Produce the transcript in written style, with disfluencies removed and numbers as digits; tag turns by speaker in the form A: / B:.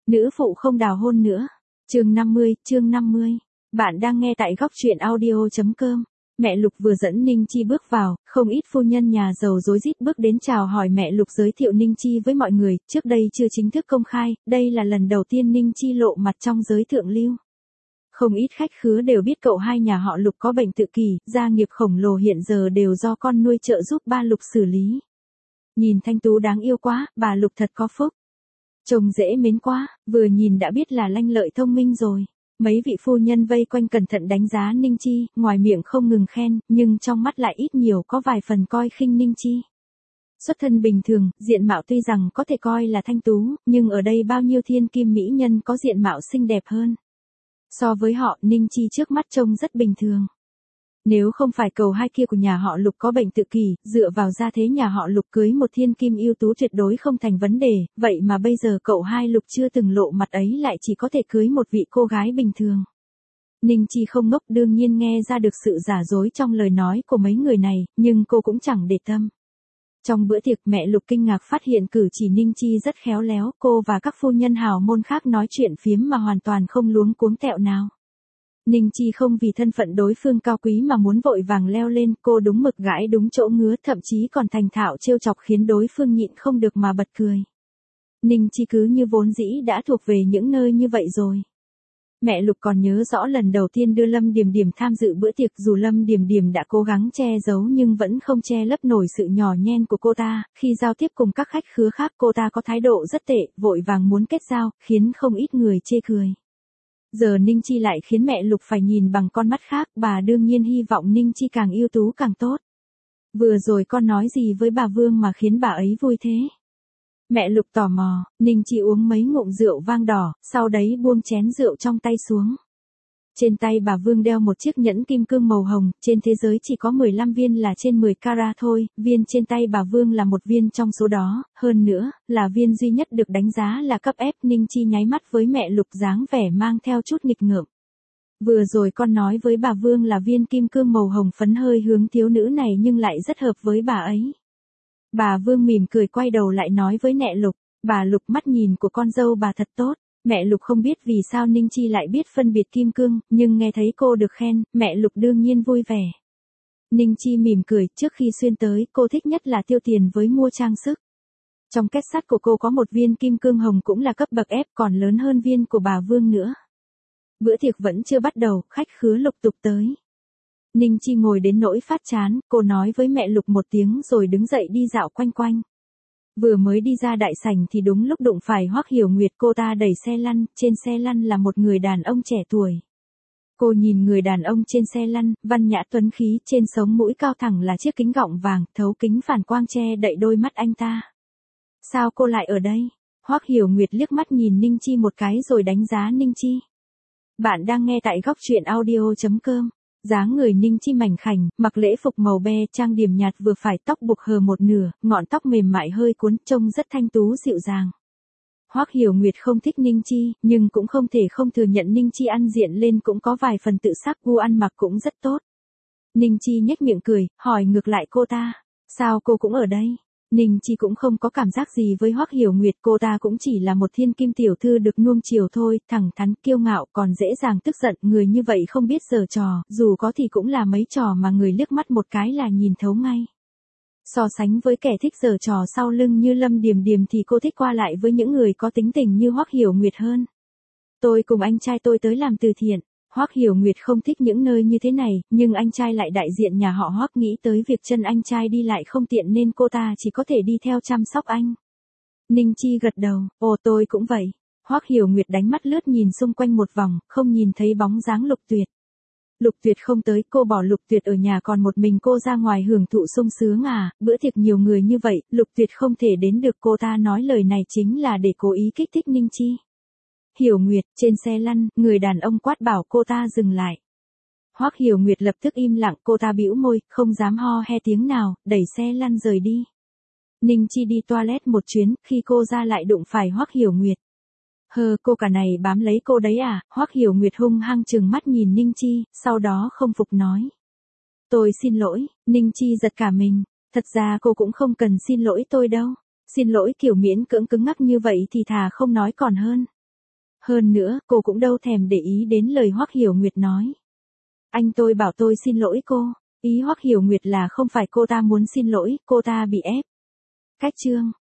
A: Nữ phụ không đào hôn nữa. Chương 50. Bạn đang nghe tại góc truyện audio.com. Mẹ Lục vừa dẫn Ninh Chi bước vào, không ít phu nhân nhà giàu rối rít bước đến chào hỏi mẹ Lục, giới thiệu Ninh Chi với mọi người, trước đây chưa chính thức công khai, đây là lần đầu tiên Ninh Chi lộ mặt trong giới thượng lưu. Không ít khách khứa đều biết cậu hai nhà họ Lục có bệnh tự kỷ, gia nghiệp khổng lồ hiện giờ đều do con nuôi trợ giúp ba Lục xử lý. Nhìn thanh tú đáng yêu quá, bà Lục thật có phúc. Trông dễ mến quá, vừa nhìn đã biết là lanh lợi thông minh rồi. Mấy vị phu nhân vây quanh cẩn thận đánh giá Ninh Chi, ngoài miệng không ngừng khen, nhưng trong mắt lại ít nhiều có vài phần coi khinh Ninh Chi. Xuất thân bình thường, diện mạo tuy rằng có thể coi là thanh tú, nhưng ở đây bao nhiêu thiên kim mỹ nhân có diện mạo xinh đẹp hơn. So với họ, Ninh Chi trước mắt trông rất bình thường. Nếu không phải cầu hai kia của nhà họ Lục có bệnh tự kỷ, dựa vào gia thế nhà họ Lục cưới một thiên kim ưu tú tuyệt đối không thành vấn đề, vậy mà bây giờ cậu hai Lục chưa từng lộ mặt ấy lại chỉ có thể cưới một vị cô gái bình thường. Ninh Chi không ngốc, đương nhiên nghe ra được sự giả dối trong lời nói của mấy người này, nhưng cô cũng chẳng để tâm. Trong bữa tiệc, mẹ Lục kinh ngạc phát hiện cử chỉ Ninh Chi rất khéo léo, cô và các phu nhân hào môn khác nói chuyện phiếm mà hoàn toàn không luống cuống tẹo nào. Ninh Chi không vì thân phận đối phương cao quý mà muốn vội vàng leo lên, cô đúng mực gãi đúng chỗ ngứa, thậm chí còn thành thạo trêu chọc khiến đối phương nhịn không được mà bật cười. Ninh Chi cứ như vốn dĩ đã thuộc về những nơi như vậy rồi. Mẹ Lục còn nhớ rõ lần đầu tiên đưa Lâm Điềm Điềm tham dự bữa tiệc, dù Lâm Điềm Điềm đã cố gắng che giấu nhưng vẫn không che lấp nổi sự nhỏ nhen của cô ta, khi giao tiếp cùng các khách khứa khác cô ta có thái độ rất tệ, vội vàng muốn kết giao, khiến không ít người chê cười. Giờ Ninh Chi lại khiến mẹ Lục phải nhìn bằng con mắt khác, bà đương nhiên hy vọng Ninh Chi càng ưu tú càng tốt. Vừa rồi con nói gì với bà Vương mà khiến bà ấy vui thế? Mẹ Lục tò mò, Ninh Chi uống mấy ngụm rượu vang đỏ, sau đấy buông chén rượu trong tay xuống. Trên tay bà Vương đeo một chiếc nhẫn kim cương màu hồng, trên thế giới chỉ có 15 viên là trên 10 carat thôi, viên trên tay bà Vương là một viên trong số đó, hơn nữa, là viên duy nhất được đánh giá là cấp F. Ninh Chi nháy mắt với mẹ Lục dáng vẻ mang theo chút nghịch ngợm. Vừa rồi con nói với bà Vương là viên kim cương màu hồng phấn hơi hướng thiếu nữ này nhưng lại rất hợp với bà ấy. Bà Vương mỉm cười quay đầu lại nói với mẹ Lục, bà Lục, mắt nhìn của con dâu bà thật tốt. Mẹ Lục không biết vì sao Ninh Chi lại biết phân biệt kim cương, nhưng nghe thấy cô được khen, mẹ Lục đương nhiên vui vẻ. Ninh Chi mỉm cười, trước khi xuyên tới, cô thích nhất là tiêu tiền với mua trang sức. Trong két sắt của cô có một viên kim cương hồng cũng là cấp bậc F, còn lớn hơn viên của bà Vương nữa. Bữa tiệc vẫn chưa bắt đầu, khách khứa lục tục tới. Ninh Chi ngồi đến nỗi phát chán, cô nói với mẹ Lục một tiếng rồi đứng dậy đi dạo quanh quanh. Vừa mới đi ra đại sảnh thì đúng lúc đụng phải Hoắc Hiểu Nguyệt, cô ta đẩy xe lăn, trên xe lăn là một người đàn ông trẻ tuổi. Cô nhìn người đàn ông trên xe lăn, văn nhã tuấn khí, trên sống mũi cao thẳng là chiếc kính gọng vàng, thấu kính phản quang che đậy đôi mắt anh ta. Sao cô lại ở đây? Hoắc Hiểu Nguyệt liếc mắt nhìn Ninh Chi một cái rồi đánh giá Ninh Chi. Bạn đang nghe tại góc truyện audio.com. Dáng người Ninh Chi mảnh khảnh, mặc lễ phục màu be, trang điểm nhạt vừa phải, tóc buộc hờ một nửa, ngọn tóc mềm mại hơi cuốn, trông rất thanh tú dịu dàng. Hoắc Hiểu Nguyệt không thích Ninh Chi, nhưng cũng không thể không thừa nhận Ninh Chi ăn diện lên cũng có vài phần tự sắc, gu ăn mặc cũng rất tốt. Ninh Chi nhếch miệng cười, hỏi ngược lại cô ta, sao cô cũng ở đây? Ninh Chi cũng không có cảm giác gì với Hoắc Hiểu Nguyệt, cô ta cũng chỉ là một thiên kim tiểu thư được nuông chiều thôi, thẳng thắn, kiêu ngạo, còn dễ dàng tức giận, người như vậy không biết giở trò, dù có thì cũng là mấy trò mà người liếc mắt một cái là nhìn thấu ngay. So sánh với kẻ thích giở trò sau lưng như Lâm Điềm Điềm thì cô thích qua lại với những người có tính tình như Hoắc Hiểu Nguyệt hơn. Tôi cùng anh trai tôi tới làm từ thiện. Hoắc Hiểu Nguyệt không thích những nơi như thế này, nhưng anh trai lại đại diện nhà họ Hoắc, nghĩ tới việc chân anh trai đi lại không tiện nên cô ta chỉ có thể đi theo chăm sóc anh. Ninh Chi gật đầu, ồ tôi cũng vậy. Hoắc Hiểu Nguyệt đánh mắt lướt nhìn xung quanh một vòng, không nhìn thấy bóng dáng Lục Tuyệt. Lục Tuyệt không tới, cô bỏ Lục Tuyệt ở nhà còn một mình cô ra ngoài hưởng thụ sung sướng à, bữa tiệc nhiều người như vậy, Lục Tuyệt không thể đến được, cô ta nói lời này chính là để cố ý kích thích Ninh Chi. Hiểu Nguyệt, trên xe lăn, người đàn ông quát bảo cô ta dừng lại. Hoắc Hiểu Nguyệt lập tức im lặng, cô ta bĩu môi, không dám ho he tiếng nào, đẩy xe lăn rời đi. Ninh Chi đi toilet một chuyến, khi cô ra lại đụng phải Hoắc Hiểu Nguyệt. Cô cả này bám lấy cô đấy à? Hoắc Hiểu Nguyệt hung hăng trừng mắt nhìn Ninh Chi, sau đó không phục nói. Tôi xin lỗi. Ninh Chi giật cả mình, thật ra cô cũng không cần xin lỗi tôi đâu. Xin lỗi kiểu miễn cưỡng cứng ngắc như vậy thì thà không nói còn hơn. Hơn nữa, cô cũng đâu thèm để ý đến lời Hoắc Hiểu Nguyệt nói. Anh tôi bảo tôi xin lỗi cô. Ý Hoắc Hiểu Nguyệt là không phải cô ta muốn xin lỗi, cô ta bị ép. Cách chương